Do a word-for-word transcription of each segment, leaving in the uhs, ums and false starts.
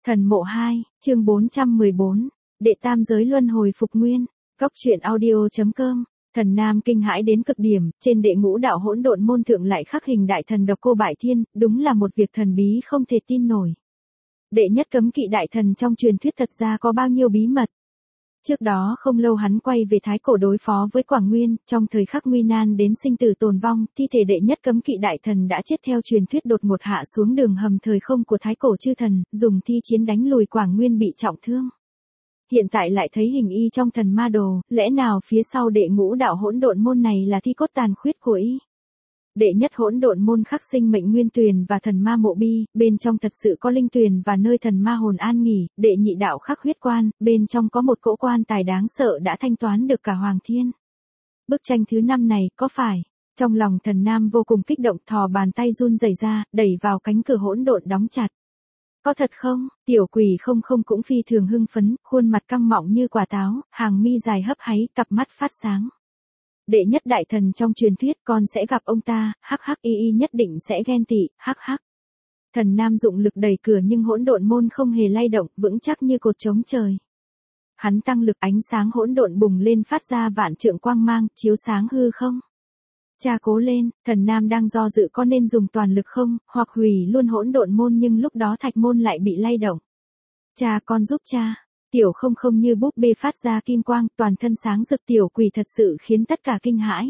Thần mộ hai, chương bốn trăm mười bốn, đệ tam giới luân hồi phục nguyên, góc truyện audio.com, thần nam kinh hãi đến cực điểm, trên đệ ngũ đạo hỗn độn môn thượng lại khắc hình đại thần độc cô bại thiên, đúng là một việc thần bí không thể tin nổi. Đệ nhất cấm kỵ đại thần trong truyền thuyết thật ra có bao nhiêu bí mật. Trước đó không lâu hắn quay về Thái Cổ đối phó với Quảng Nguyên, trong thời khắc nguy nan đến sinh tử tồn vong, thi thể đệ nhất cấm kỵ đại thần đã chết theo truyền thuyết đột ngột hạ xuống đường hầm thời không của Thái Cổ chư thần, dùng thi chiến đánh lùi Quảng Nguyên bị trọng thương. Hiện tại lại thấy hình y trong thần ma đồ, lẽ nào phía sau đệ ngũ đạo hỗn độn môn này là thi cốt tàn khuyết của y? Đệ nhất hỗn độn môn khắc sinh mệnh nguyên tuyền và thần ma mộ bi, bên trong thật sự có linh tuyền và nơi thần ma hồn an nghỉ, đệ nhị đạo khắc huyết quan, bên trong có một cỗ quan tài đáng sợ đã thanh toán được cả hoàng thiên. Bức tranh thứ năm này, có phải? Trong lòng thần nam vô cùng kích động, thò bàn tay run rẩy ra, đẩy vào cánh cửa hỗn độn đóng chặt. Có thật không? Tiểu quỷ không không cũng phi thường hưng phấn, khuôn mặt căng mọng như quả táo, hàng mi dài hấp háy, cặp mắt phát sáng. Đệ nhất đại thần trong truyền thuyết, con sẽ gặp ông ta, hắc hắc y y nhất định sẽ ghen tị, hắc hắc. Thần nam dụng lực đẩy cửa nhưng hỗn độn môn không hề lay động, vững chắc như cột chống trời. Hắn tăng lực, ánh sáng hỗn độn bùng lên phát ra vạn trượng quang mang, chiếu sáng hư không. Cha cố lên, thần nam đang do dự có nên dùng toàn lực không, hoặc hủy luôn hỗn độn môn, nhưng lúc đó thạch môn lại bị lay động. Cha, con giúp cha. Tiểu không không như búp bê phát ra kim quang, toàn thân sáng rực, tiểu quỷ thật sự khiến tất cả kinh hãi.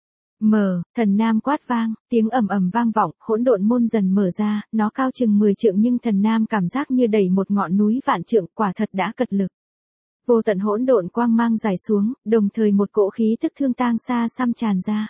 Mở, thần nam quát vang, tiếng ầm ầm vang vọng, hỗn độn môn dần mở ra, nó cao chừng mười trượng nhưng thần nam cảm giác như đẩy một ngọn núi vạn trượng, quả thật đã cật lực. Vô tận hỗn độn quang mang dài xuống, đồng thời một cỗ khí tức thương tang xa xăm tràn ra.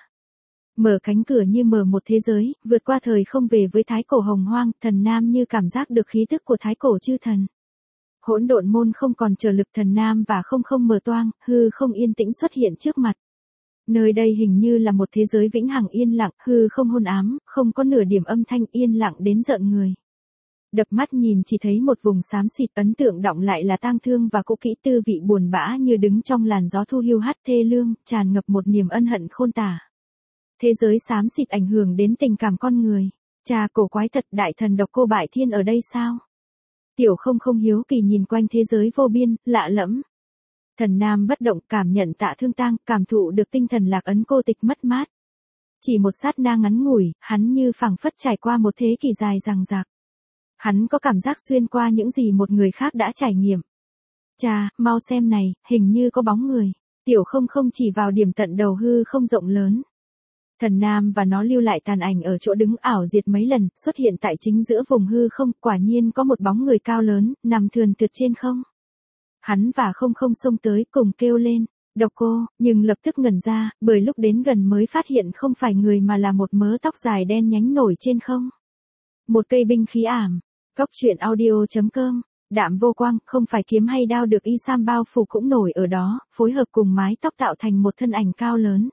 Mở cánh cửa như mở một thế giới, vượt qua thời không về với Thái Cổ hồng hoang, thần nam như cảm giác được khí tức của Thái Cổ chư thần. Hỗn độn môn không còn chờ lực, thần nam và không không mở toang, hư không yên tĩnh xuất hiện trước mặt. Nơi đây hình như là một thế giới vĩnh hằng yên lặng, hư không hôn ám, không có nửa điểm âm thanh, yên lặng đến rợn người. Đập mắt nhìn chỉ thấy một vùng xám xịt, ấn tượng đọng lại là tang thương và cỗ kỹ, tư vị buồn bã như đứng trong làn gió thu hiu hắt thê lương, tràn ngập một niềm ân hận khôn tả. Thế giới xám xịt ảnh hưởng đến tình cảm con người. Cha, cổ quái thật, đại thần độc cô bại thiên ở đây sao? Tiểu không không hiếu kỳ nhìn quanh thế giới vô biên, lạ lẫm. Thần nam bất động, cảm nhận tạ thương tang, cảm thụ được tinh thần lạc ấn cô tịch mất mát. Chỉ một sát na ngắn ngủi, hắn như phảng phất trải qua một thế kỷ dài dằng dặc. Hắn có cảm giác xuyên qua những gì một người khác đã trải nghiệm. Cha, mau xem này, hình như có bóng người. Tiểu không không chỉ vào điểm tận đầu hư không rộng lớn. Thần nam và nó lưu lại tàn ảnh ở chỗ đứng ảo diệt mấy lần, xuất hiện tại chính giữa vùng hư không, quả nhiên có một bóng người cao lớn, nằm thườn thượt trên không. Hắn và không không xông tới, cùng kêu lên, độc cô, nhưng lập tức ngẩn ra, bởi lúc đến gần mới phát hiện không phải người mà là một mớ tóc dài đen nhánh nổi trên không. Một cây binh khí ảm, góc truyện audio.com, đạm vô quang, không phải kiếm hay đao được y sam bao phủ cũng nổi ở đó, phối hợp cùng mái tóc tạo thành một thân ảnh cao lớn.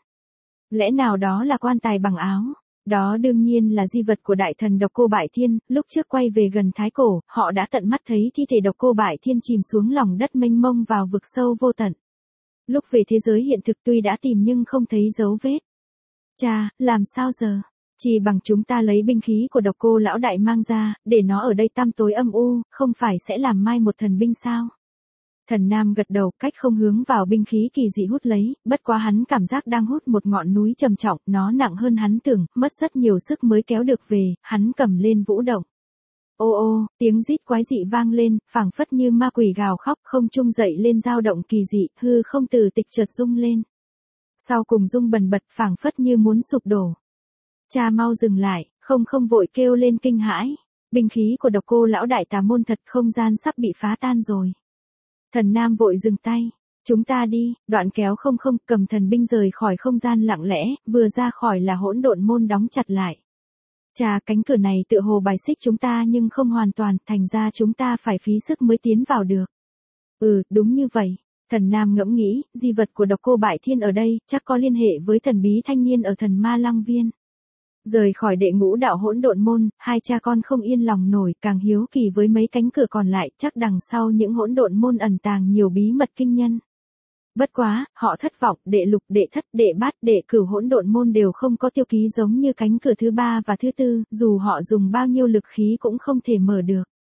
Lẽ nào đó là quan tài bằng áo? Đó đương nhiên là di vật của đại thần độc cô bại thiên, lúc trước quay về gần Thái Cổ, họ đã tận mắt thấy thi thể độc cô bại thiên chìm xuống lòng đất mênh mông vào vực sâu vô tận. Lúc về thế giới hiện thực tuy đã tìm nhưng không thấy dấu vết. Cha, làm sao giờ? Chỉ bằng chúng ta lấy binh khí của độc cô lão đại mang ra, để nó ở đây tăm tối âm u, không phải sẽ làm mai một thần binh sao? Thần nam gật đầu, cách không hướng vào binh khí kỳ dị hút lấy, bất quá hắn cảm giác đang hút một ngọn núi trầm trọng, nó nặng hơn hắn tưởng, mất rất nhiều sức mới kéo được về, hắn cầm lên vũ động. Ô ô, tiếng rít quái dị vang lên, phảng phất như ma quỷ gào khóc, không trung dậy lên dao động kỳ dị, hư không từ tịch chợt rung lên. Sau cùng rung bần bật, phảng phất như muốn sụp đổ. Cha mau dừng lại, không không vội kêu lên kinh hãi. Binh khí của độc cô lão đại tà môn thật, không gian sắp bị phá tan rồi. Thần nam vội dừng tay. Chúng ta đi, đoạn kéo không không, cầm thần binh rời khỏi không gian lặng lẽ, vừa ra khỏi là hỗn độn môn đóng chặt lại. Chà, cánh cửa này tựa hồ bài xích chúng ta nhưng không hoàn toàn, thành ra chúng ta phải phí sức mới tiến vào được. Ừ, đúng như vậy. Thần nam ngẫm nghĩ, di vật của độc cô bại thiên ở đây, chắc có liên hệ với thần bí thanh niên ở thần ma lăng viên. Rời khỏi đệ ngũ đạo hỗn độn môn, hai cha con không yên lòng nổi, càng hiếu kỳ với mấy cánh cửa còn lại, chắc đằng sau những hỗn độn môn ẩn tàng nhiều bí mật kinh nhân. Bất quá, họ thất vọng, đệ lục, đệ thất, đệ bát, đệ cửu hỗn độn môn đều không có tiêu ký giống như cánh cửa thứ ba và thứ tư, dù họ dùng bao nhiêu lực khí cũng không thể mở được.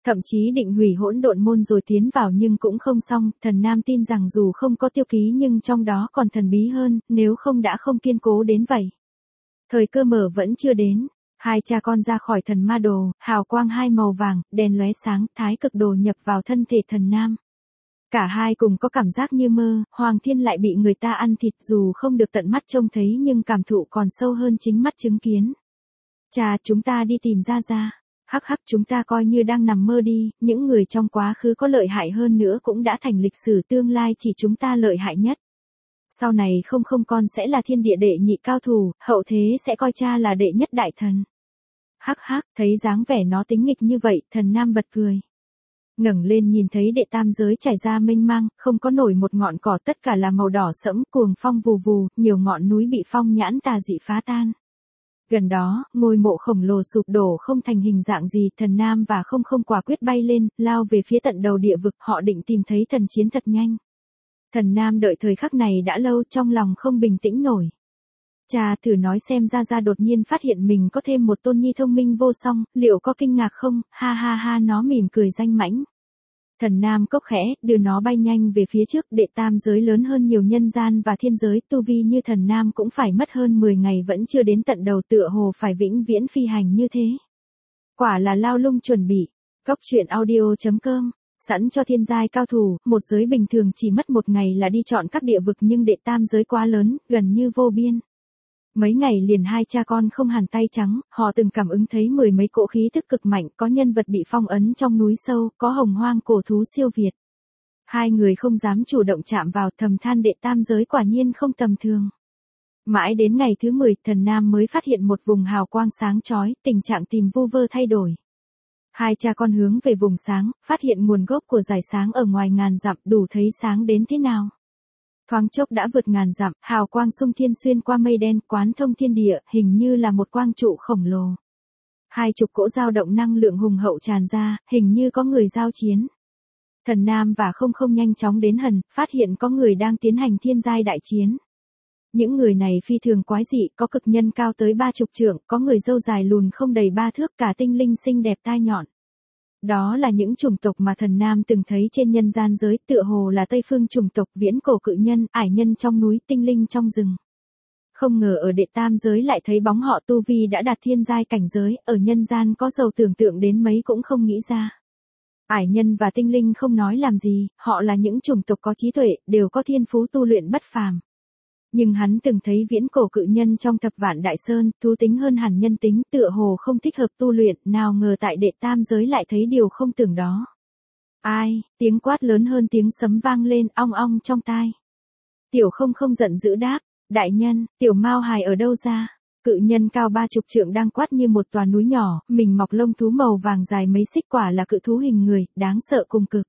Thậm chí định hủy hỗn độn môn rồi tiến vào nhưng cũng không xong, thần nam tin rằng dù không có tiêu ký nhưng trong đó còn thần bí hơn, nếu không đã không kiên cố đến vậy. Thời cơ mở vẫn chưa đến, hai cha con ra khỏi thần ma đồ, hào quang hai màu vàng, đèn lóe sáng, thái cực đồ nhập vào thân thể thần nam. Cả hai cùng có cảm giác như mơ, Hoàng Thiên lại bị người ta ăn thịt dù không được tận mắt trông thấy nhưng cảm thụ còn sâu hơn chính mắt chứng kiến. Cha, chúng ta đi tìm Gia Gia. Hắc hắc, chúng ta coi như đang nằm mơ đi, những người trong quá khứ có lợi hại hơn nữa cũng đã thành lịch sử, tương lai chỉ chúng ta lợi hại nhất. Sau này không không con sẽ là thiên địa đệ nhị cao thủ, hậu thế sẽ coi cha là đệ nhất đại thần. Hắc hắc, thấy dáng vẻ nó tính nghịch như vậy, thần nam bật cười. Ngẩng lên nhìn thấy đệ tam giới trải ra mênh mang, không có nổi một ngọn cỏ, tất cả là màu đỏ sẫm, cuồng phong vù vù, nhiều ngọn núi bị phong nhãn tà dị phá tan. Gần đó, ngôi mộ khổng lồ sụp đổ không thành hình dạng gì, thần nam và không không quả quyết bay lên, lao về phía tận đầu địa vực, họ định tìm thấy thần chiến thật nhanh. Thần nam đợi thời khắc này đã lâu, trong lòng không bình tĩnh nổi. Cha, thử nói xem Gia Gia đột nhiên phát hiện mình có thêm một tôn nhi thông minh vô song, liệu có kinh ngạc không? Ha ha ha, nó mỉm cười danh mãnh. Thần nam cốc khẽ, đưa nó bay nhanh về phía trước, đệ tam giới lớn hơn nhiều nhân gian và thiên giới, tu vi như thần nam cũng phải mất hơn mười ngày vẫn chưa đến tận đầu, tựa hồ phải vĩnh viễn phi hành như thế. Quả là lao lung chuẩn bị. Cốc truyện audio chấm com, sẵn cho thiên giai cao thủ, một giới bình thường chỉ mất một ngày là đi chọn các địa vực nhưng đệ tam giới quá lớn, gần như vô biên. Mấy ngày liền hai cha con không hàn tay trắng, họ từng cảm ứng thấy mười mấy cỗ khí tức cực mạnh, có nhân vật bị phong ấn trong núi sâu, có hồng hoang cổ thú siêu việt. Hai người không dám chủ động chạm vào, thầm than đệ tam giới quả nhiên không tầm thường. Mãi đến ngày thứ mười, thần nam mới phát hiện một vùng hào quang sáng chói, tình trạng tìm vu vơ thay đổi. Hai cha con hướng về vùng sáng, phát hiện nguồn gốc của dải sáng ở ngoài ngàn dặm, đủ thấy sáng đến thế nào. Thoáng chốc đã vượt ngàn dặm, hào quang xung thiên xuyên qua mây đen, quán thông thiên địa, hình như là một quang trụ khổng lồ. Hai chục cỗ dao động năng lượng hùng hậu tràn ra, hình như có người giao chiến. Thần nam và không không nhanh chóng đến gần, phát hiện có người đang tiến hành thiên giai đại chiến. Những người này phi thường quái dị, có cực nhân cao tới ba chục trượng, có người râu dài lùn không đầy ba thước, cả tinh linh xinh đẹp tai nhọn. Đó là những chủng tộc mà thần nam từng thấy trên nhân gian giới, tựa hồ là Tây phương chủng tộc, viễn cổ cự nhân, ải nhân trong núi, tinh linh trong rừng. Không ngờ ở đệ tam giới lại thấy bóng họ, tu vi đã đạt thiên giai cảnh giới, ở nhân gian có giàu tưởng tượng đến mấy cũng không nghĩ ra. Ải nhân và tinh linh không nói làm gì, họ là những chủng tộc có trí tuệ, đều có thiên phú tu luyện bất phàm. Nhưng hắn từng thấy viễn cổ cự nhân trong thập vạn đại sơn, thú tính hơn hẳn nhân tính, tựa hồ không thích hợp tu luyện, nào ngờ tại đệ tam giới lại thấy điều không tưởng đó. Ai, tiếng quát lớn hơn tiếng sấm vang lên, ong ong trong tai. Tiểu không không giận dữ đáp, đại nhân, tiểu mao hài ở đâu ra? Cự nhân cao ba chục trượng đang quát như một tòa núi nhỏ, mình mọc lông thú màu vàng dài mấy xích, quả là cự thú hình người, đáng sợ cùng cực.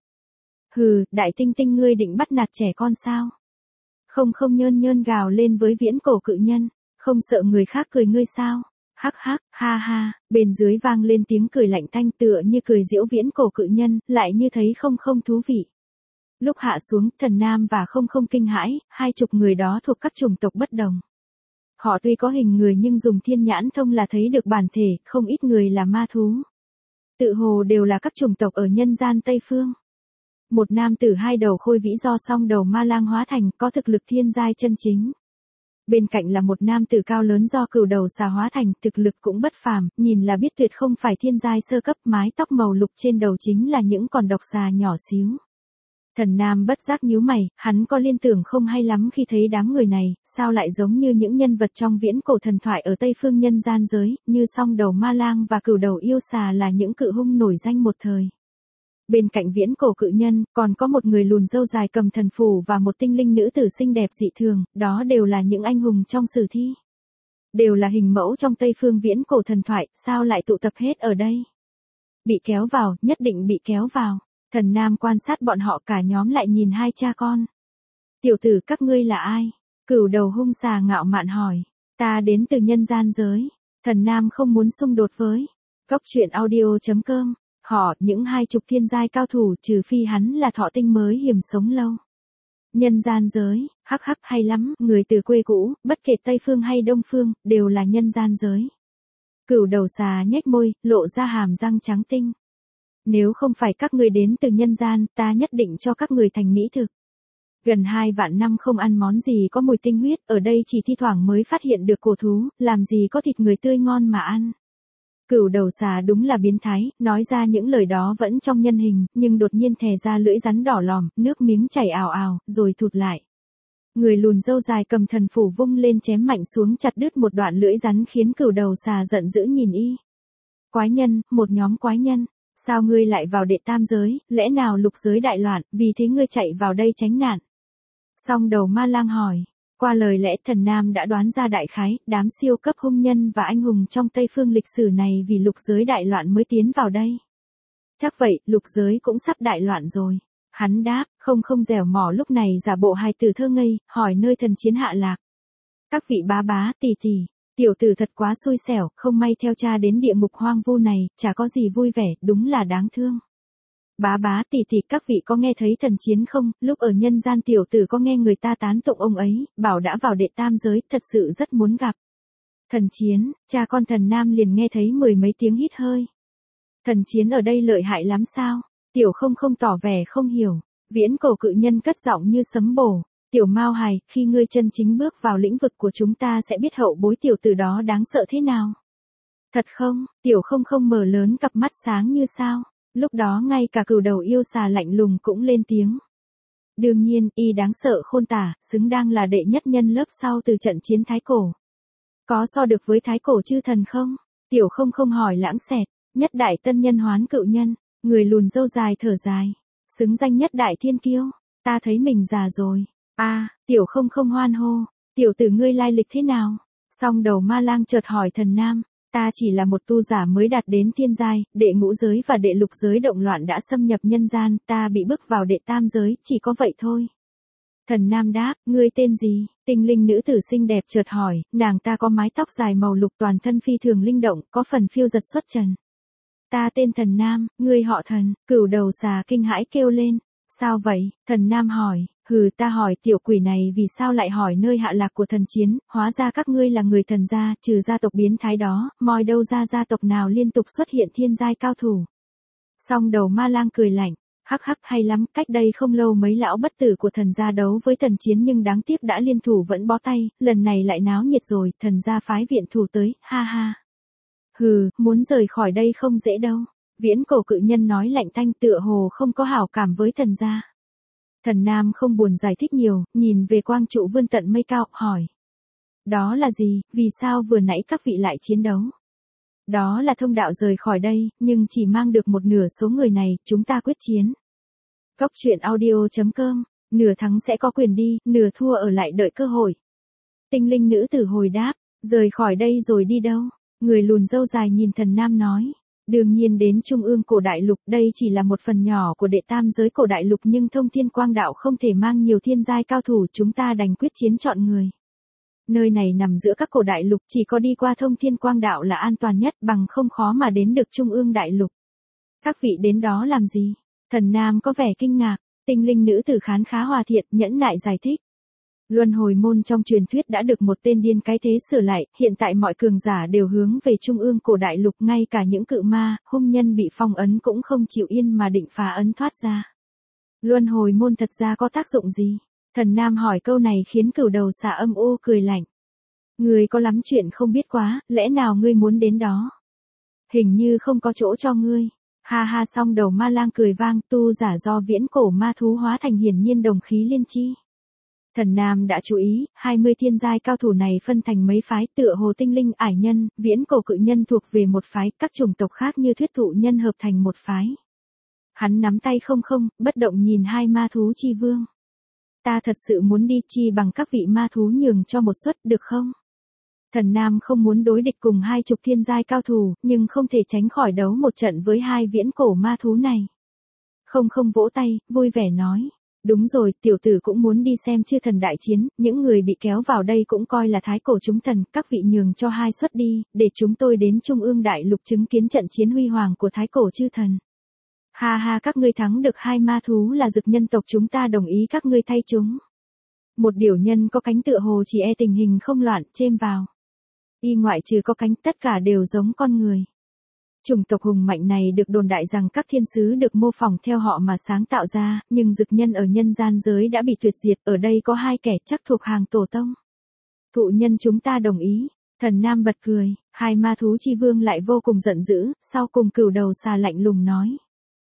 Hừ, đại tinh tinh ngươi định bắt nạt trẻ con sao? Không không nhơn nhơn gào lên với viễn cổ cự nhân, không sợ người khác cười ngươi sao? Hắc hắc, ha ha, bên dưới vang lên tiếng cười lạnh thanh, tựa như cười giễu viễn cổ cự nhân, lại như thấy không không thú vị. Lúc hạ xuống, thần nam và không không kinh hãi, hai chục người đó thuộc các chủng tộc bất đồng. Họ tuy có hình người nhưng dùng thiên nhãn thông là thấy được bản thể, không ít người là ma thú. Tự hồ đều là các chủng tộc ở nhân gian Tây Phương. Một nam tử hai đầu khôi vĩ do song đầu ma lang hóa thành, có thực lực thiên giai chân chính. Bên cạnh là một nam tử cao lớn do cửu đầu xà hóa thành, thực lực cũng bất phàm, nhìn là biết tuyệt không phải thiên giai sơ cấp, mái tóc màu lục trên đầu chính là những con độc xà nhỏ xíu. Thần nam bất giác nhíu mày, hắn có liên tưởng không hay lắm khi thấy đám người này, sao lại giống như những nhân vật trong viễn cổ thần thoại ở Tây Phương nhân gian giới, như song đầu ma lang và cửu đầu yêu xà là những cự hung nổi danh một thời. Bên cạnh viễn cổ cự nhân, còn có một người lùn râu dài cầm thần phù và một tinh linh nữ tử xinh đẹp dị thường, đó đều là những anh hùng trong sử thi. Đều là hình mẫu trong Tây Phương viễn cổ thần thoại, sao lại tụ tập hết ở đây? Bị kéo vào, nhất định bị kéo vào. Thần nam quan sát bọn họ, cả nhóm lại nhìn hai cha con. Tiểu tử, các ngươi là ai? Cửu đầu hung xà ngạo mạn hỏi. Ta đến từ nhân gian giới. Thần nam không muốn xung đột với. Cốc truyện audio chấm com. Họ, những hai chục thiên giai cao thủ, trừ phi hắn là thọ tinh mới hiểm sống lâu. Nhân gian giới, hắc hắc hay lắm, người từ quê cũ, bất kể Tây Phương hay Đông Phương, đều là nhân gian giới. Cửu đầu xà nhếch môi, lộ ra hàm răng trắng tinh. Nếu không phải các ngươi đến từ nhân gian, ta nhất định cho các người thành mỹ thực. Gần hai vạn năm không ăn món gì có mùi tinh huyết, ở đây chỉ thi thoảng mới phát hiện được cổ thú, làm gì có thịt người tươi ngon mà ăn. Cửu đầu xà đúng là biến thái, nói ra những lời đó vẫn trong nhân hình, nhưng đột nhiên thè ra lưỡi rắn đỏ lòm, nước miếng chảy ào ào, rồi thụt lại. Người lùn râu dài cầm thần phủ vung lên chém mạnh xuống chặt đứt một đoạn lưỡi rắn khiến cửu đầu xà giận dữ nhìn y. Quái nhân, một nhóm quái nhân, sao ngươi lại vào đệ tam giới, lẽ nào lục giới đại loạn, vì thế ngươi chạy vào đây tránh nạn? Song đầu ma lang hỏi. Qua lời lẽ Thần Nam đã đoán ra đại khái, đám siêu cấp hung nhân và anh hùng trong Tây phương lịch sử này vì lục giới đại loạn mới tiến vào đây. Chắc vậy, lục giới cũng sắp đại loạn rồi. Hắn đáp, không không dẻo mỏ lúc này giả bộ hài tử thơ ngây, hỏi nơi thần chiến hạ lạc. Các vị bá bá, tỷ tỷ, tiểu tử thật quá xui xẻo, không may theo cha đến địa ngục hoang vu này, chả có gì vui vẻ, đúng là đáng thương. Bá bá tỷ tỷ, các vị có nghe thấy thần chiến không, lúc ở nhân gian tiểu tử có nghe người ta tán tụng ông ấy, bảo đã vào đệ tam giới, thật sự rất muốn gặp. Thần chiến, cha con Thần Nam liền nghe thấy mười mấy tiếng hít hơi. Thần chiến ở đây lợi hại lắm sao? Tiểu không không tỏ vẻ không hiểu, viễn cổ cự nhân cất giọng như sấm bổ. Tiểu Mao hài, khi ngươi chân chính bước vào lĩnh vực của chúng ta sẽ biết hậu bối tiểu tử đó đáng sợ thế nào. Thật không, tiểu không không mở lớn cặp mắt sáng như sao. Lúc đó ngay cả cửu đầu yêu xà lạnh lùng cũng lên tiếng. Đương nhiên, y đáng sợ khôn tả, xứng đáng là đệ nhất nhân lớp sau từ trận chiến Thái Cổ. Có so được với Thái Cổ chư thần không? Tiểu không không hỏi lãng xẹt, nhất đại tân nhân hoán cựu nhân, người lùn râu dài thở dài. Xứng danh nhất đại thiên kiêu, ta thấy mình già rồi. A, à, tiểu không không hoan hô, tiểu tử ngươi lai lịch thế nào? Song đầu ma lang chợt hỏi Thần Nam. Ta chỉ là một tu giả mới đạt đến thiên giai, đệ ngũ giới và đệ lục giới động loạn đã xâm nhập nhân gian, ta bị bức vào đệ tam giới, chỉ có vậy thôi. Thần Nam đáp, ngươi tên gì? Tinh linh nữ tử xinh đẹp chợt hỏi, nàng ta có mái tóc dài màu lục toàn thân phi thường linh động, có phần phiêu giật xuất trần. Ta tên Thần Nam, ngươi họ Thần, cửu đầu xà kinh hãi kêu lên. Sao vậy? Thần Nam hỏi, hừ ta hỏi tiểu quỷ này vì sao lại hỏi nơi hạ lạc của thần chiến, hóa ra các ngươi là người thần gia, trừ gia tộc biến thái đó, moi đâu ra gia tộc nào liên tục xuất hiện thiên giai cao thủ. Song đầu ma lang cười lạnh, hắc hắc hay lắm, cách đây không lâu mấy lão bất tử của thần gia đấu với thần chiến nhưng đáng tiếc đã liên thủ vẫn bó tay, lần này lại náo nhiệt rồi, thần gia phái viện thủ tới, ha ha. Hừ, muốn rời khỏi đây không dễ đâu. Viễn cổ cự nhân nói lạnh thanh tựa hồ không có hảo cảm với thần gia. Thần Nam không buồn giải thích nhiều, nhìn về quang trụ vươn tận mây cao, hỏi. Đó là gì, vì sao vừa nãy các vị lại chiến đấu? Đó là thông đạo rời khỏi đây, nhưng chỉ mang được một nửa số người này, chúng ta quyết chiến. Góc truyện audio chấm com, nửa thắng sẽ có quyền đi, nửa thua ở lại đợi cơ hội. Tinh linh nữ tử hồi đáp, rời khỏi đây rồi đi đâu? Người lùn râu dài nhìn Thần Nam nói. Đương nhiên đến trung ương cổ đại lục, đây chỉ là một phần nhỏ của đệ tam giới cổ đại lục nhưng thông thiên quang đạo không thể mang nhiều thiên giai cao thủ, chúng ta đành quyết chiến chọn người. Nơi này nằm giữa các cổ đại lục, chỉ có đi qua thông thiên quang đạo là an toàn nhất, bằng không khó mà đến được trung ương đại lục. Các vị đến đó làm gì? Thần Nam có vẻ kinh ngạc, tinh linh nữ tử khán khá hòa thiện, nhẫn nại giải thích. Luân hồi môn trong truyền thuyết đã được một tên điên cái thế sửa lại, hiện tại mọi cường giả đều hướng về trung ương cổ đại lục, ngay cả những cự ma, hung nhân bị phong ấn cũng không chịu yên mà định phá ấn thoát ra. Luân hồi môn thật ra có tác dụng gì? Thần Nam hỏi câu này khiến cửu đầu xà âm u cười lạnh. Ngươi có lắm chuyện không biết quá, lẽ nào ngươi muốn đến đó? Hình như không có chỗ cho ngươi. Ha ha, song đầu ma lang cười vang, tu giả do viễn cổ ma thú hóa thành hiển nhiên đồng khí liên chi. Thần Nam đã chú ý, hai mươi thiên giai cao thủ này phân thành mấy phái, tựa hồ tinh linh ải nhân, viễn cổ cự nhân thuộc về một phái, các chủng tộc khác như thuyết thụ nhân hợp thành một phái. Hắn nắm tay không không, bất động nhìn hai ma thú chi vương. Ta thật sự muốn đi, chi bằng các vị ma thú nhường cho một suất, được không? Thần Nam không muốn đối địch cùng hai chục thiên giai cao thủ, nhưng không thể tránh khỏi đấu một trận với hai viễn cổ ma thú này. Không không vỗ tay, vui vẻ nói. Đúng rồi, tiểu tử cũng muốn đi xem chư thần đại chiến, những người bị kéo vào đây cũng coi là thái cổ chúng thần, các vị nhường cho hai suất đi, để chúng tôi đến trung ương đại lục chứng kiến trận chiến huy hoàng của thái cổ chư thần. Ha ha, các ngươi thắng được hai ma thú là dực nhân tộc, chúng ta đồng ý các ngươi thay chúng. Một điểu nhân có cánh tựa hồ chỉ e tình hình không loạn, chêm vào. Y ngoại trừ có cánh, tất cả đều giống con người. Chủng tộc hùng mạnh này được đồn đại rằng các thiên sứ được mô phỏng theo họ mà sáng tạo ra, nhưng dực nhân ở nhân gian giới đã bị tuyệt diệt, ở đây có hai kẻ chắc thuộc hàng tổ tông. Thụ nhân chúng ta đồng ý. Thần Nam bật cười, hai ma thú chi vương lại vô cùng giận dữ, sau cùng cửu đầu xà lạnh lùng nói.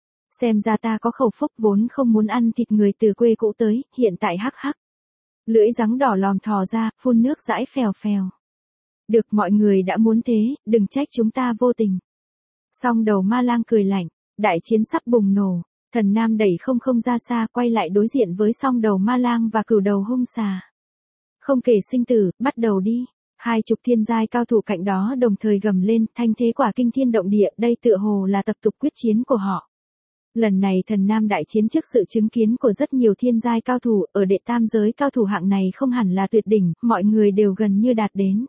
Xem ra ta có khẩu phúc, vốn không muốn ăn thịt người từ quê cũ tới, hiện tại hắc hắc. Lưỡi rắn đỏ lòm thò ra, phun nước dãi phèo phèo. Được, mọi người đã muốn thế, đừng trách chúng ta vô tình. Song đầu ma lang cười lạnh, đại chiến sắp bùng nổ. Thần Nam đẩy không không ra xa, quay lại đối diện với song đầu ma lang và cửu đầu hung xà. Không kể sinh tử, bắt đầu đi. Hai chục thiên giai cao thủ cạnh đó đồng thời gầm lên, thanh thế quả kinh thiên động địa, đây tựa hồ là tập tục quyết chiến của họ. Lần này Thần Nam đại chiến trước sự chứng kiến của rất nhiều thiên giai cao thủ, ở đệ tam giới cao thủ hạng này không hẳn là tuyệt đỉnh, mọi người đều gần như đạt đến.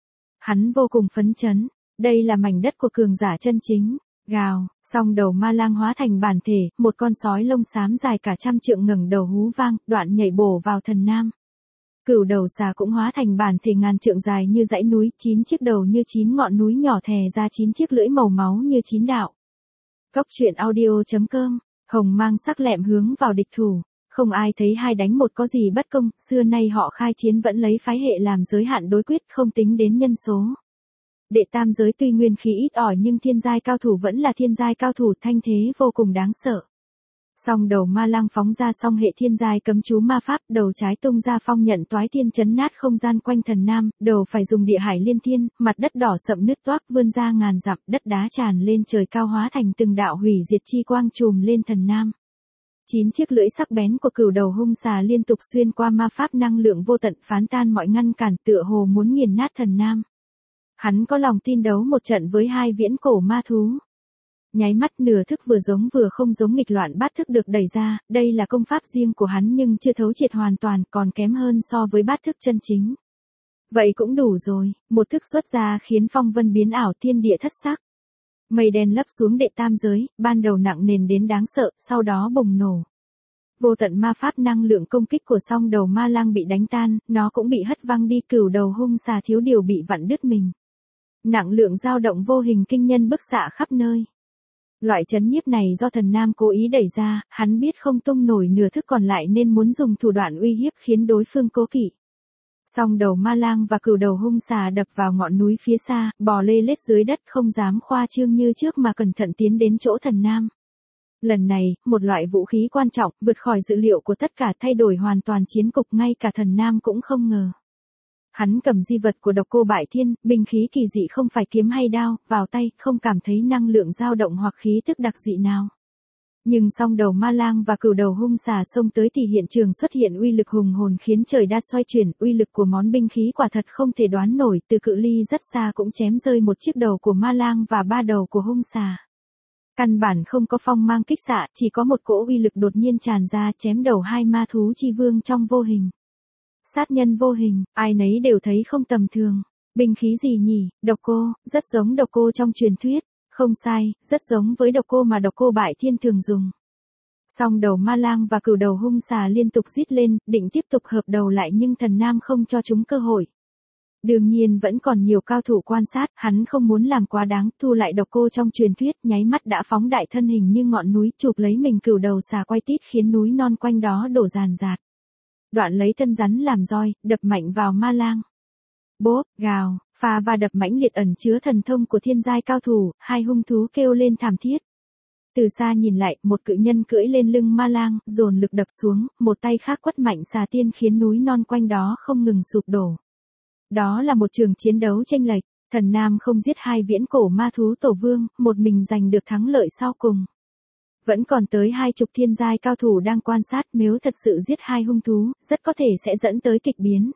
Hắn vô cùng phấn chấn, đây là mảnh đất của cường giả chân chính. Gào, song đầu ma lang hóa thành bản thể, một con sói lông xám dài cả trăm trượng ngẩng đầu hú vang, đoạn nhảy bổ vào Thần Nam. Cửu đầu xà cũng hóa thành bản thể ngàn trượng dài như dãy núi, chín chiếc đầu như chín ngọn núi nhỏ thè ra chín chiếc lưỡi màu máu như chín đạo. Cốc truyện audio chấm com, hồng mang sắc lẹm hướng vào địch thủ, không ai thấy hai đánh một có gì bất công, xưa nay họ khai chiến vẫn lấy phái hệ làm giới hạn đối quyết, không tính đến nhân số. Đệ tam giới tuy nguyên khí ít ỏi nhưng thiên giai cao thủ vẫn là thiên giai cao thủ, thanh thế vô cùng đáng sợ. Song đầu ma lang phóng ra song hệ thiên giai cấm chú ma pháp, đầu trái tung ra phong nhận toái thiên chấn nát không gian quanh Thần Nam, đầu phải dùng địa hải liên thiên, mặt đất đỏ sậm nứt toác vươn ra ngàn dặm, đất đá tràn lên trời cao hóa thành từng đạo hủy diệt chi quang trùm lên Thần Nam. Chín chiếc lưỡi sắc bén của cửu đầu hung xà liên tục xuyên qua ma pháp năng lượng vô tận, phán tan mọi ngăn cản, tựa hồ muốn nghiền nát Thần Nam. Hắn có lòng tin đấu một trận với hai viễn cổ ma thú. Nháy mắt nửa thức vừa giống vừa không giống nghịch loạn bát thức được đẩy ra, đây là công pháp riêng của hắn nhưng chưa thấu triệt hoàn toàn, còn kém hơn so với bát thức chân chính. Vậy cũng đủ rồi, một thức xuất ra khiến phong vân biến ảo, thiên địa thất sắc. Mây đen lấp xuống đệ tam giới, ban đầu nặng nề đến đáng sợ, sau đó bùng nổ. Vô tận ma pháp năng lượng công kích của song đầu ma lang bị đánh tan, nó cũng bị hất văng đi, cửu đầu hung xà thiếu điều bị vặn đứt mình. Nặng lượng dao động vô hình kinh nhân bức xạ khắp nơi. Loại chấn nhiếp này do Thần Nam cố ý đẩy ra, hắn biết không tung nổi nửa thức còn lại nên muốn dùng thủ đoạn uy hiếp khiến đối phương cố kỵ. Song đầu ma lang và cửu đầu hung xà đập vào ngọn núi phía xa, bò lê lết dưới đất không dám khoa trương như trước mà cẩn thận tiến đến chỗ Thần Nam. Lần này, một loại vũ khí quan trọng, vượt khỏi dự liệu của tất cả, thay đổi hoàn toàn chiến cục, ngay cả Thần Nam cũng không ngờ. Hắn cầm di vật của Độc Cô Bại Thiên, binh khí kỳ dị không phải kiếm hay đao, vào tay, không cảm thấy năng lượng dao động hoặc khí tức đặc dị nào. Nhưng song đầu ma lang và cửu đầu hung xà xông tới thì hiện trường xuất hiện uy lực hùng hồn khiến trời đất xoay chuyển, uy lực của món binh khí quả thật không thể đoán nổi, từ cự ly rất xa cũng chém rơi một chiếc đầu của ma lang và ba đầu của hung xà. Căn bản không có phong mang kích xạ, chỉ có một cỗ uy lực đột nhiên tràn ra, chém đầu hai ma thú chi vương trong vô hình. Sát nhân vô hình, ai nấy đều thấy không tầm thường. Binh khí gì nhỉ? Độc Cô, rất giống Độc Cô trong truyền thuyết. Không sai, rất giống với Độc Cô mà Độc Cô Bại Thiên thường dùng. Song đầu ma lang và cửu đầu hung xà liên tục rít lên, định tiếp tục hợp đầu lại nhưng Thần Nam không cho chúng cơ hội. Đương nhiên vẫn còn nhiều cao thủ quan sát, hắn không muốn làm quá đáng, thu lại Độc Cô trong truyền thuyết, nháy mắt đã phóng đại thân hình như ngọn núi, chụp lấy mình cửu đầu xà quay tít khiến núi non quanh đó đổ ràn rạt. Đoạn lấy thân rắn làm roi, đập mạnh vào ma lang. Bốp, gào, pha và đập mãnh liệt ẩn chứa thần thông của thiên giai cao thủ, hai hung thú kêu lên thảm thiết. Từ xa nhìn lại, một cự nhân cưỡi lên lưng ma lang, dồn lực đập xuống, một tay khác quất mạnh xà tiên khiến núi non quanh đó không ngừng sụp đổ. Đó là một trường chiến đấu chênh lệch, Thần Nam không giết hai viễn cổ ma thú tổ vương, một mình giành được thắng lợi sau cùng. Vẫn còn tới hai chục thiên giai cao thủ đang quan sát, nếu thật sự giết hai hung thú, rất có thể sẽ dẫn tới kịch biến.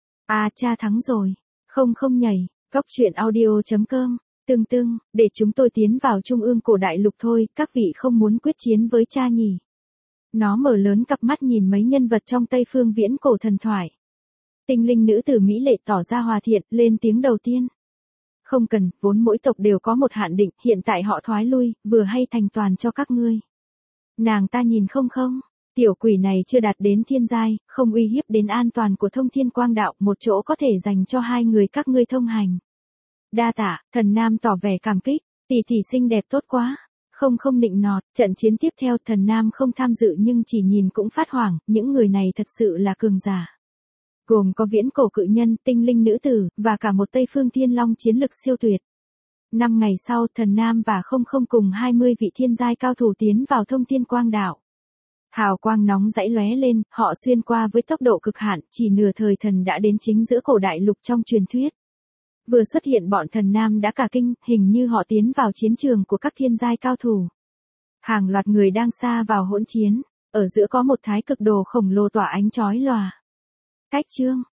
À cha thắng rồi. Không không nhảy, cốc truyện audio chấm com, tương tương, để chúng tôi tiến vào trung ương cổ đại lục thôi, các vị không muốn quyết chiến với cha nhỉ. Nó mở lớn cặp mắt nhìn mấy nhân vật trong Tây Phương viễn cổ thần thoại. Tinh linh nữ tử mỹ lệ tỏ ra hòa thiện, lên tiếng đầu tiên. Không cần, vốn mỗi tộc đều có một hạn định, hiện tại họ thoái lui, vừa hay thành toàn cho các ngươi. Nàng ta nhìn không không, tiểu quỷ này chưa đạt đến thiên giai, không uy hiếp đến an toàn của thông thiên quang đạo, một chỗ có thể dành cho hai người các ngươi thông hành. Đa tạ, Thần Nam tỏ vẻ cảm kích, Tỷ tỷ xinh đẹp tốt quá. Không không nịnh nọt, trận chiến tiếp theo Thần Nam không tham dự nhưng chỉ nhìn cũng phát hoảng, những người này thật sự là cường giả. Gồm có viễn cổ cự nhân, tinh linh nữ tử, và cả một Tây Phương Thiên Long chiến lực siêu tuyệt. Năm ngày sau, Thần Nam và không không cùng hai mươi vị thiên giai cao thủ tiến vào Thông Thiên Quang Đạo. Hào quang nóng dãy lóe lên, họ xuyên qua với tốc độ cực hạn, chỉ nửa thời thần đã đến chính giữa cổ đại lục trong truyền thuyết. Vừa xuất hiện bọn Thần Nam đã cả kinh, hình như họ tiến vào chiến trường của các thiên giai cao thủ. Hàng loạt người đang sa vào hỗn chiến, ở giữa có một thái cực đồ khổng lồ tỏa ánh chói lòa. Cách chương